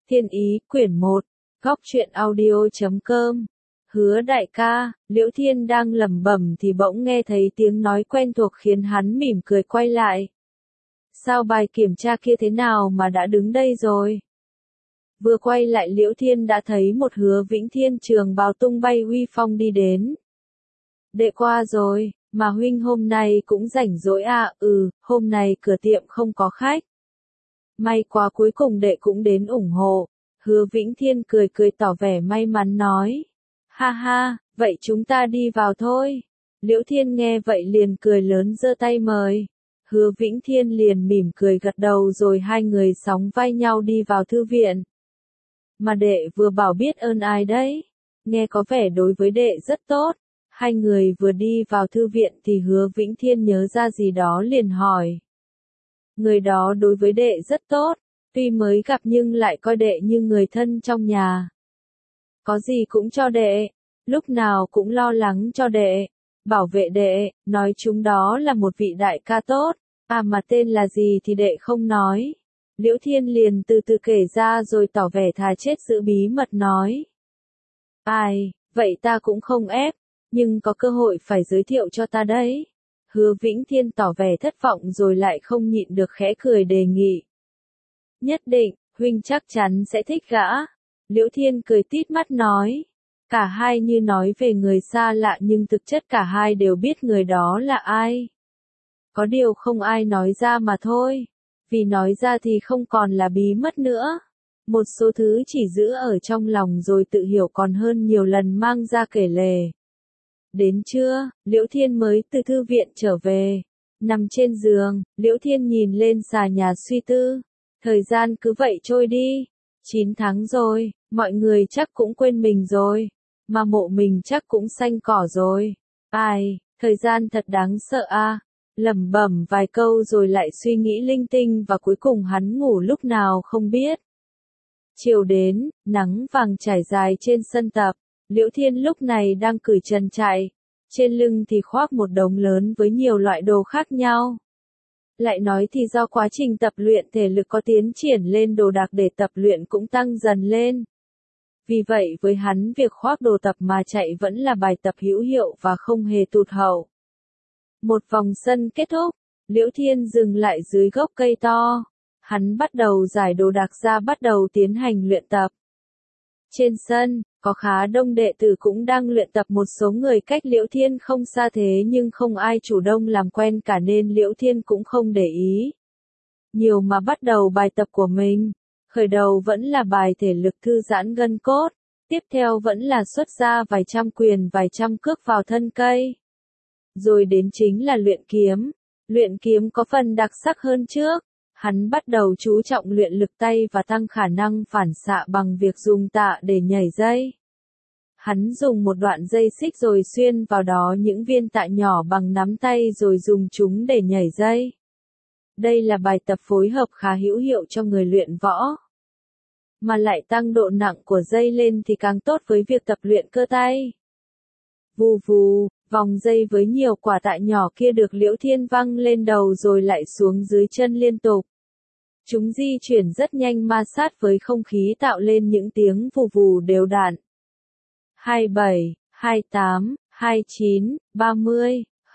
Thiên Ý, quyển 1, Góc truyện audio.com. Hứa đại ca, Liễu Thiên đang lẩm bẩm thì bỗng nghe thấy tiếng nói quen thuộc khiến hắn mỉm cười quay lại. Sao bài kiểm tra kia thế nào mà đã đứng đây rồi? Vừa quay lại Liễu Thiên đã thấy một Hứa Vĩnh Thiên trường bào tung bay uy phong đi đến. Đệ qua rồi, mà huynh hôm nay cũng rảnh rỗi à? Hôm nay cửa tiệm không có khách. May quá cuối cùng đệ cũng đến ủng hộ. Hứa Vĩnh Thiên cười cười tỏ vẻ may mắn nói. Ha ha, vậy chúng ta đi vào thôi. Liễu Thiên nghe vậy liền cười lớn giơ tay mời. Hứa Vĩnh Thiên liền mỉm cười gật đầu rồi hai người sóng vai nhau đi vào thư viện. Mà đệ vừa bảo biết ơn ai đấy? Nghe có vẻ đối với đệ rất tốt. Hai người vừa đi vào thư viện thì Hứa Vĩnh Thiên nhớ ra gì đó liền hỏi. Người đó đối với đệ rất tốt, tuy mới gặp nhưng lại coi đệ như người thân trong nhà. Có gì cũng cho đệ, lúc nào cũng lo lắng cho đệ, bảo vệ đệ, nói chúng đó là một vị đại ca tốt, mà tên là gì thì đệ không nói. Liễu Thiên liền từ từ kể ra rồi tỏ vẻ thà chết giữ bí mật nói. Ai, vậy ta cũng không ép, nhưng có cơ hội phải giới thiệu cho ta đấy. Hứa Vĩnh Thiên tỏ vẻ thất vọng rồi lại không nhịn được khẽ cười đề nghị. Nhất định, huynh chắc chắn sẽ thích gã. Liễu Thiên cười tít mắt nói. Cả hai như nói về người xa lạ nhưng thực chất cả hai đều biết người đó là ai. Có điều không ai nói ra mà thôi. Vì nói ra thì không còn là bí mật nữa. Một số thứ chỉ giữ ở trong lòng rồi tự hiểu còn hơn nhiều lần mang ra kể lể. Đến trưa, Liễu Thiên mới từ thư viện trở về. Nằm trên giường, Liễu Thiên nhìn lên xà nhà suy tư. Thời gian cứ vậy trôi đi. 9 tháng rồi, mọi người chắc cũng quên mình rồi. Mà mộ mình chắc cũng xanh cỏ rồi. Ai, thời gian thật đáng sợ a. Lẩm bẩm vài câu rồi lại suy nghĩ linh tinh và cuối cùng hắn ngủ lúc nào không biết. Chiều đến, nắng vàng trải dài trên sân tập. Liễu Thiên lúc này đang cởi trần chạy. Trên lưng thì khoác một đống lớn với nhiều loại đồ khác nhau. Lại nói thì do quá trình tập luyện thể lực có tiến triển lên đồ đạc để tập luyện cũng tăng dần lên. Vì vậy với hắn việc khoác đồ tập mà chạy vẫn là bài tập hữu hiệu và không hề tụt hậu. Một vòng sân kết thúc, Liễu Thiên dừng lại dưới gốc cây to. Hắn bắt đầu giải đồ đạc ra bắt đầu tiến hành luyện tập. Trên sân, có khá đông đệ tử cũng đang luyện tập một số người cách Liễu Thiên không xa thế nhưng không ai chủ động làm quen cả nên Liễu Thiên cũng không để ý. Nhiều mà bắt đầu bài tập của mình. Khởi đầu vẫn là bài thể lực thư giãn gân cốt. Tiếp theo vẫn là xuất ra vài trăm quyền vài trăm cước vào thân cây. Rồi đến chính là luyện kiếm. Luyện kiếm có phần đặc sắc hơn trước. Hắn bắt đầu chú trọng luyện lực tay và tăng khả năng phản xạ bằng việc dùng tạ để nhảy dây. Hắn dùng một đoạn dây xích rồi xuyên vào đó những viên tạ nhỏ bằng nắm tay rồi dùng chúng để nhảy dây. Đây là bài tập phối hợp khá hữu hiệu cho người luyện võ. Mà lại tăng độ nặng của dây lên thì càng tốt với việc tập luyện cơ tay. Vù vù, vòng dây với nhiều quả tạ nhỏ kia được Liễu Thiên văng lên đầu rồi lại xuống dưới chân liên tục. Chúng di chuyển rất nhanh ma sát với không khí tạo lên những tiếng vù vù đều đặn. 27, 28, 29, 30,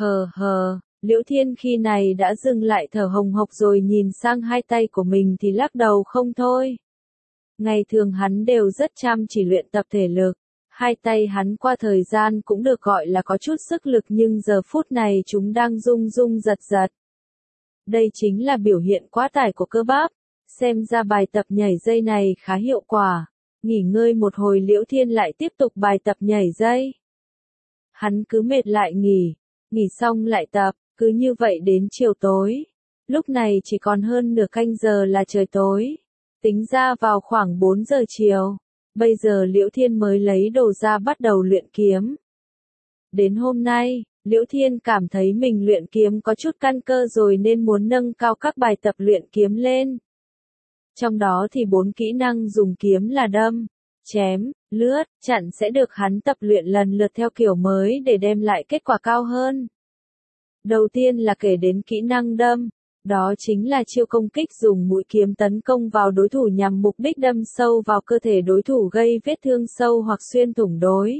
Liễu Thiên khi này đã dừng lại thở hồng hộc rồi nhìn sang hai tay của mình thì lắc đầu không thôi. Ngày thường hắn đều rất chăm chỉ luyện tập thể lực. Hai tay hắn qua thời gian cũng được gọi là có chút sức lực nhưng giờ phút này chúng đang rung rung giật giật. Đây chính là biểu hiện quá tải của cơ bắp. Xem ra bài tập nhảy dây này khá hiệu quả. Nghỉ ngơi một hồi Liễu Thiên lại tiếp tục bài tập nhảy dây. Hắn cứ mệt lại nghỉ xong lại tập, cứ như vậy đến chiều tối. Lúc này chỉ còn hơn nửa canh giờ là trời tối. Tính ra vào khoảng 4 giờ chiều. Bây giờ Liễu Thiên mới lấy đồ ra bắt đầu luyện kiếm. Đến hôm nay, Liễu Thiên cảm thấy mình luyện kiếm có chút căn cơ rồi nên muốn nâng cao các bài tập luyện kiếm lên. Trong đó thì 4 kỹ năng dùng kiếm là đâm, chém, lướt, chặn sẽ được hắn tập luyện lần lượt theo kiểu mới để đem lại kết quả cao hơn. Đầu tiên là kể đến kỹ năng đâm. Đó chính là chiêu công kích dùng mũi kiếm tấn công vào đối thủ nhằm mục đích đâm sâu vào cơ thể đối thủ gây vết thương sâu hoặc xuyên thủng đối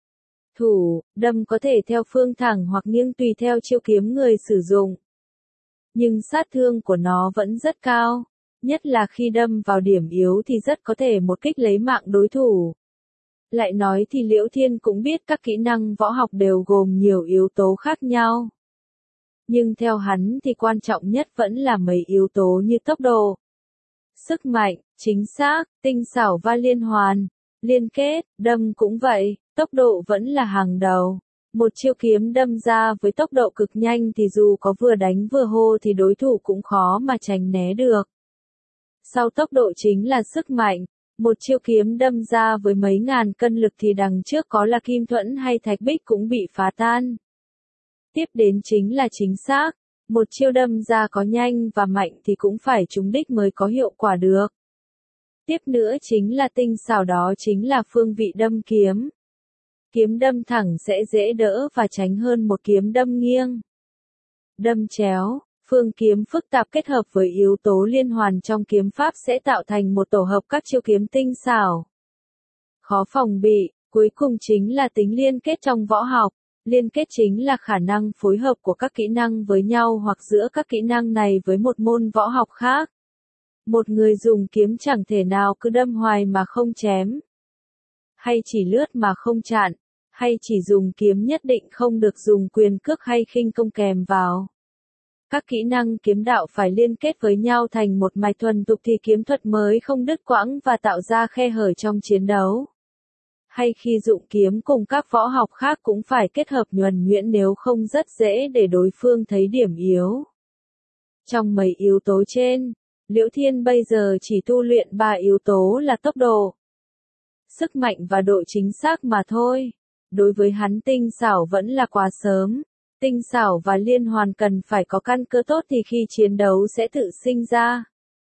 thủ, đâm có thể theo phương thẳng hoặc nghiêng tùy theo chiêu kiếm người sử dụng. Nhưng sát thương của nó vẫn rất cao, nhất là khi đâm vào điểm yếu thì rất có thể một kích lấy mạng đối thủ. Lại nói thì Liễu Thiên cũng biết các kỹ năng võ học đều gồm nhiều yếu tố khác nhau. Nhưng theo hắn thì quan trọng nhất vẫn là mấy yếu tố như tốc độ, sức mạnh, chính xác, tinh xảo và liên hoàn, liên kết, đâm cũng vậy, tốc độ vẫn là hàng đầu. Một chiêu kiếm đâm ra với tốc độ cực nhanh thì dù có vừa đánh vừa hô thì đối thủ cũng khó mà tránh né được. Sau tốc độ chính là sức mạnh, một chiêu kiếm đâm ra với mấy ngàn cân lực thì đằng trước có là kim thuẫn hay thạch bích cũng bị phá tan. Tiếp đến chính là chính xác, một chiêu đâm ra có nhanh và mạnh thì cũng phải trúng đích mới có hiệu quả được. Tiếp nữa chính là tinh xảo, đó chính là phương vị đâm kiếm. Kiếm đâm thẳng sẽ dễ đỡ và tránh hơn một kiếm đâm nghiêng. Đâm chéo, phương kiếm phức tạp kết hợp với yếu tố liên hoàn trong kiếm pháp sẽ tạo thành một tổ hợp các chiêu kiếm tinh xảo, khó phòng bị. Cuối cùng chính là tính liên kết trong võ học. Liên kết chính là khả năng phối hợp của các kỹ năng với nhau hoặc giữa các kỹ năng này với một môn võ học khác. Một người dùng kiếm chẳng thể nào cứ đâm hoài mà không chém, hay chỉ lướt mà không chặn, hay chỉ dùng kiếm nhất định không được dùng quyền cước hay khinh công kèm vào. Các kỹ năng kiếm đạo phải liên kết với nhau thành một mạch thuần thục thì kiếm thuật mới không đứt quãng và tạo ra khe hở trong chiến đấu. Hay khi dụng kiếm cùng các võ học khác cũng phải kết hợp nhuần nhuyễn, nếu không rất dễ để đối phương thấy điểm yếu. Trong mấy yếu tố trên, Liễu Thiên bây giờ chỉ tu luyện 3 yếu tố là tốc độ, sức mạnh và độ chính xác mà thôi. Đối với hắn tinh xảo vẫn là quá sớm. Tinh xảo và liên hoàn cần phải có căn cơ tốt thì khi chiến đấu sẽ tự sinh ra.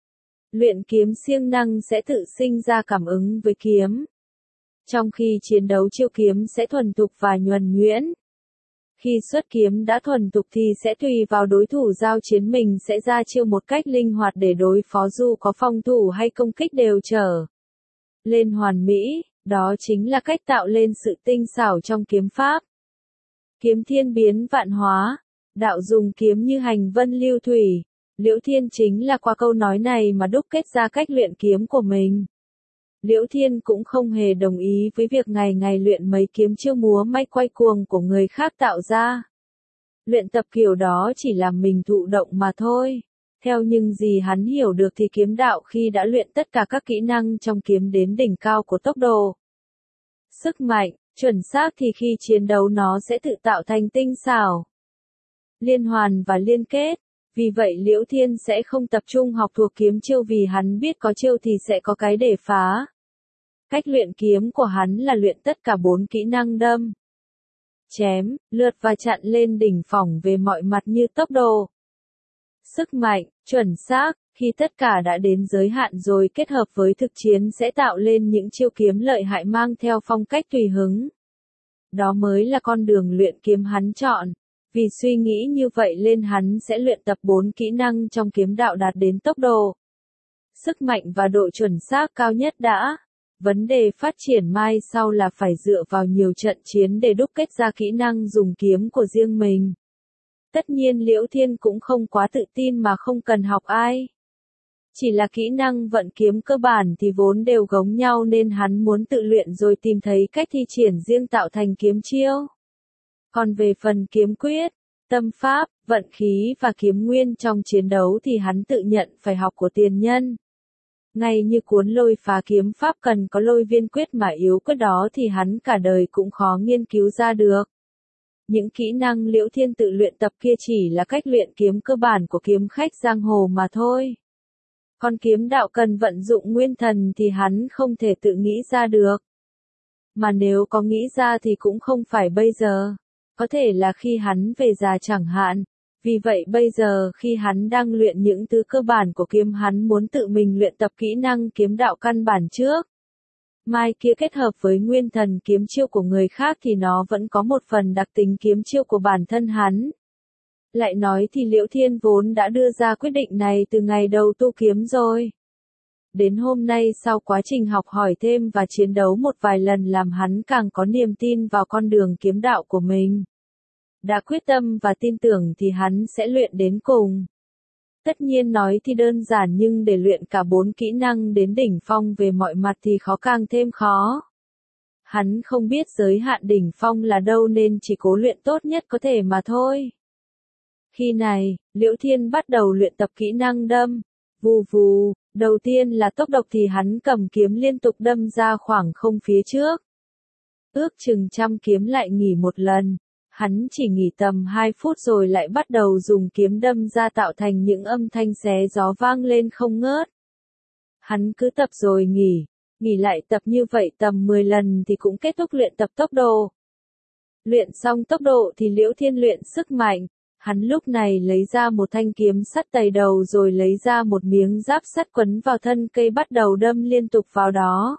Luyện kiếm siêng năng sẽ tự sinh ra cảm ứng với kiếm. Trong khi chiến đấu chiêu kiếm sẽ thuần thục và nhuần nhuyễn. Khi xuất kiếm đã thuần thục thì sẽ tùy vào đối thủ giao chiến mình sẽ ra chiêu một cách linh hoạt để đối phó, dù có phòng thủ hay công kích đều trở lên hoàn mỹ. Đó chính là cách tạo lên sự tinh xảo trong kiếm pháp. Kiếm thiên biến vạn hóa, đạo dùng kiếm như hành vân lưu thủy. Liễu Thiên chính là qua câu nói này mà đúc kết ra cách luyện kiếm của mình. Liễu Thiên cũng không hề đồng ý với việc ngày ngày luyện mấy kiếm chiêu múa may quay cuồng của người khác tạo ra. Luyện tập kiểu đó chỉ làm mình thụ động mà thôi. Theo những gì hắn hiểu được thì kiếm đạo khi đã luyện tất cả các kỹ năng trong kiếm đến đỉnh cao của tốc độ, sức mạnh, chuẩn xác thì khi chiến đấu nó sẽ tự tạo thành tinh xảo, liên hoàn và liên kết. Vì vậy Liễu Thiên sẽ không tập trung học thuộc kiếm chiêu vì hắn biết có chiêu thì sẽ có cái để phá. Cách luyện kiếm của hắn là luyện tất cả 4 kỹ năng đâm, chém, lướt và chặn lên đỉnh phỏng về mọi mặt như tốc độ, sức mạnh, chuẩn xác. Khi tất cả đã đến giới hạn rồi kết hợp với thực chiến sẽ tạo lên những chiêu kiếm lợi hại mang theo phong cách tùy hứng. Đó mới là con đường luyện kiếm hắn chọn. Vì suy nghĩ như vậy nên hắn sẽ luyện tập 4 kỹ năng trong kiếm đạo đạt đến tốc độ, sức mạnh và độ chuẩn xác cao nhất đã. Vấn đề phát triển mai sau là phải dựa vào nhiều trận chiến để đúc kết ra kỹ năng dùng kiếm của riêng mình. Tất nhiên Liễu Thiên cũng không quá tự tin mà không cần học ai. Chỉ là kỹ năng vận kiếm cơ bản thì vốn đều giống nhau nên hắn muốn tự luyện rồi tìm thấy cách thi triển riêng tạo thành kiếm chiêu. Còn về phần kiếm quyết, tâm pháp, vận khí và kiếm nguyên trong chiến đấu thì hắn tự nhận phải học của tiền nhân. Ngay như cuốn Lôi Phá Kiếm Pháp cần có lôi viên quyết mà yếu quyết đó thì hắn cả đời cũng khó nghiên cứu ra được. Những kỹ năng Liễu Thiên tự luyện tập kia chỉ là cách luyện kiếm cơ bản của kiếm khách giang hồ mà thôi. Còn kiếm đạo cần vận dụng nguyên thần thì hắn không thể tự nghĩ ra được. Mà nếu có nghĩ ra thì cũng không phải bây giờ. Có thể là khi hắn về già chẳng hạn. Vì vậy bây giờ khi hắn đang luyện những thứ cơ bản của kiếm hắn muốn tự mình luyện tập kỹ năng kiếm đạo căn bản trước. Mai kia kết hợp với nguyên thần kiếm chiêu của người khác thì nó vẫn có một phần đặc tính kiếm chiêu của bản thân hắn. Lại nói thì Liễu Thiên vốn đã đưa ra quyết định này từ ngày đầu tu kiếm rồi. Đến hôm nay sau quá trình học hỏi thêm và chiến đấu một vài lần làm hắn càng có niềm tin vào con đường kiếm đạo của mình. Đã quyết tâm và tin tưởng thì hắn sẽ luyện đến cùng. Tất nhiên nói thì đơn giản nhưng để luyện cả 4 kỹ năng đến đỉnh phong về mọi mặt thì khó càng thêm khó. Hắn không biết giới hạn đỉnh phong là đâu nên chỉ cố luyện tốt nhất có thể mà thôi. Khi này, Liễu Thiên bắt đầu luyện tập kỹ năng đâm. Vù vù, đầu tiên là tốc độc thì hắn cầm kiếm liên tục đâm ra khoảng không phía trước. Ước chừng trăm kiếm lại nghỉ một lần. Hắn chỉ nghỉ tầm 2 phút rồi lại bắt đầu dùng kiếm đâm ra tạo thành những âm thanh xé gió vang lên không ngớt. Hắn cứ tập rồi nghỉ lại tập như vậy tầm 10 lần thì cũng kết thúc luyện tập tốc độ. Luyện xong tốc độ thì Liễu Thiên luyện sức mạnh. Hắn lúc này lấy ra một thanh kiếm sắt tày đầu rồi lấy ra một miếng giáp sắt quấn vào thân cây bắt đầu đâm liên tục vào đó.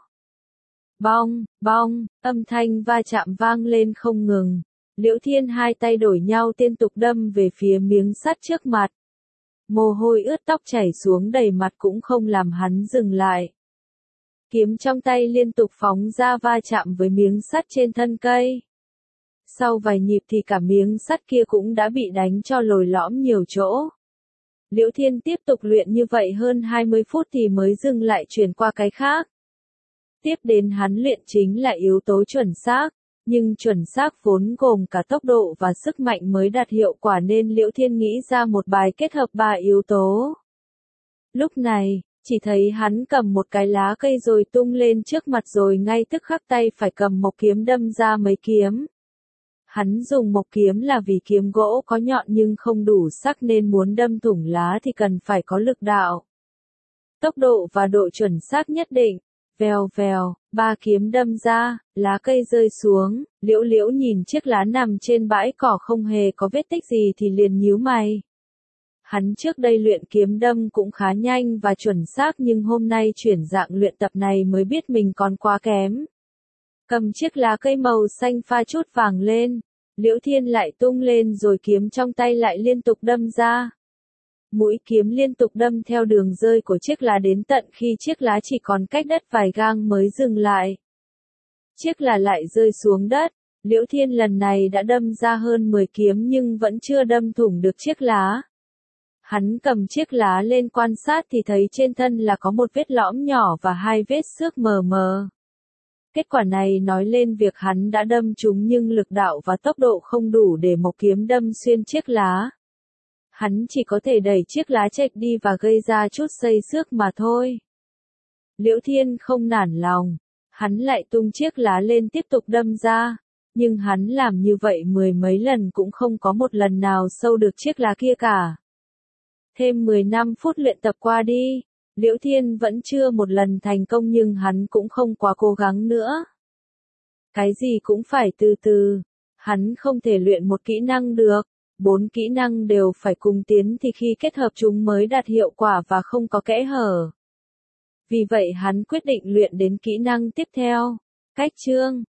Bong, bong, âm thanh va chạm vang lên không ngừng. Liễu Thiên hai tay đổi nhau liên tục đâm về phía miếng sắt trước mặt. Mồ hôi ướt tóc chảy xuống đầy mặt cũng không làm hắn dừng lại. Kiếm trong tay liên tục phóng ra va chạm với miếng sắt trên thân cây. Sau vài nhịp thì cả miếng sắt kia cũng đã bị đánh cho lồi lõm nhiều chỗ. Liễu Thiên tiếp tục luyện như vậy hơn 20 phút thì mới dừng lại chuyển qua cái khác. Tiếp đến hắn luyện chính là yếu tố chuẩn xác, nhưng chuẩn xác vốn gồm cả tốc độ và sức mạnh mới đạt hiệu quả nên Liễu Thiên nghĩ ra một bài kết hợp 3 yếu tố. Lúc này, chỉ thấy hắn cầm một cái lá cây rồi tung lên trước mặt rồi ngay tức khắc tay phải cầm mộc kiếm đâm ra mấy kiếm. Hắn dùng mộc kiếm là vì kiếm gỗ có nhọn nhưng không đủ sắc nên muốn đâm thủng lá thì cần phải có lực đạo. Tốc độ và độ chuẩn xác nhất định. Vèo vèo, 3 kiếm đâm ra, lá cây rơi xuống, Liễu nhìn chiếc lá nằm trên bãi cỏ không hề có vết tích gì thì liền nhíu mày. Hắn trước đây luyện kiếm đâm cũng khá nhanh và chuẩn xác nhưng hôm nay chuyển dạng luyện tập này mới biết mình còn quá kém. Cầm chiếc lá cây màu xanh pha chút vàng lên, Liễu Thiên lại tung lên rồi kiếm trong tay lại liên tục đâm ra. Mũi kiếm liên tục đâm theo đường rơi của chiếc lá đến tận khi chiếc lá chỉ còn cách đất vài gang mới dừng lại. Chiếc lá lại rơi xuống đất, Liễu Thiên lần này đã đâm ra hơn 10 kiếm nhưng vẫn chưa đâm thủng được chiếc lá. Hắn cầm chiếc lá lên quan sát thì thấy trên thân là có một vết lõm nhỏ và 2 vết xước mờ mờ. Kết quả này nói lên việc hắn đã đâm trúng nhưng lực đạo và tốc độ không đủ để một kiếm đâm xuyên chiếc lá. Hắn chỉ có thể đẩy chiếc lá chệch đi và gây ra chút xây xước mà thôi. Liễu Thiên không nản lòng, hắn lại tung chiếc lá lên tiếp tục đâm ra, nhưng hắn làm như vậy 10 mấy lần cũng không có một lần nào sâu được chiếc lá kia cả. Thêm 15 phút luyện tập qua đi, Liễu Thiên vẫn chưa một lần thành công nhưng hắn cũng không quá cố gắng nữa. Cái gì cũng phải từ từ, hắn không thể luyện một kỹ năng được. 4 kỹ năng đều phải cùng tiến thì khi kết hợp chúng mới đạt hiệu quả và không có kẽ hở. Vì vậy hắn quyết định luyện đến kỹ năng tiếp theo. Cách chương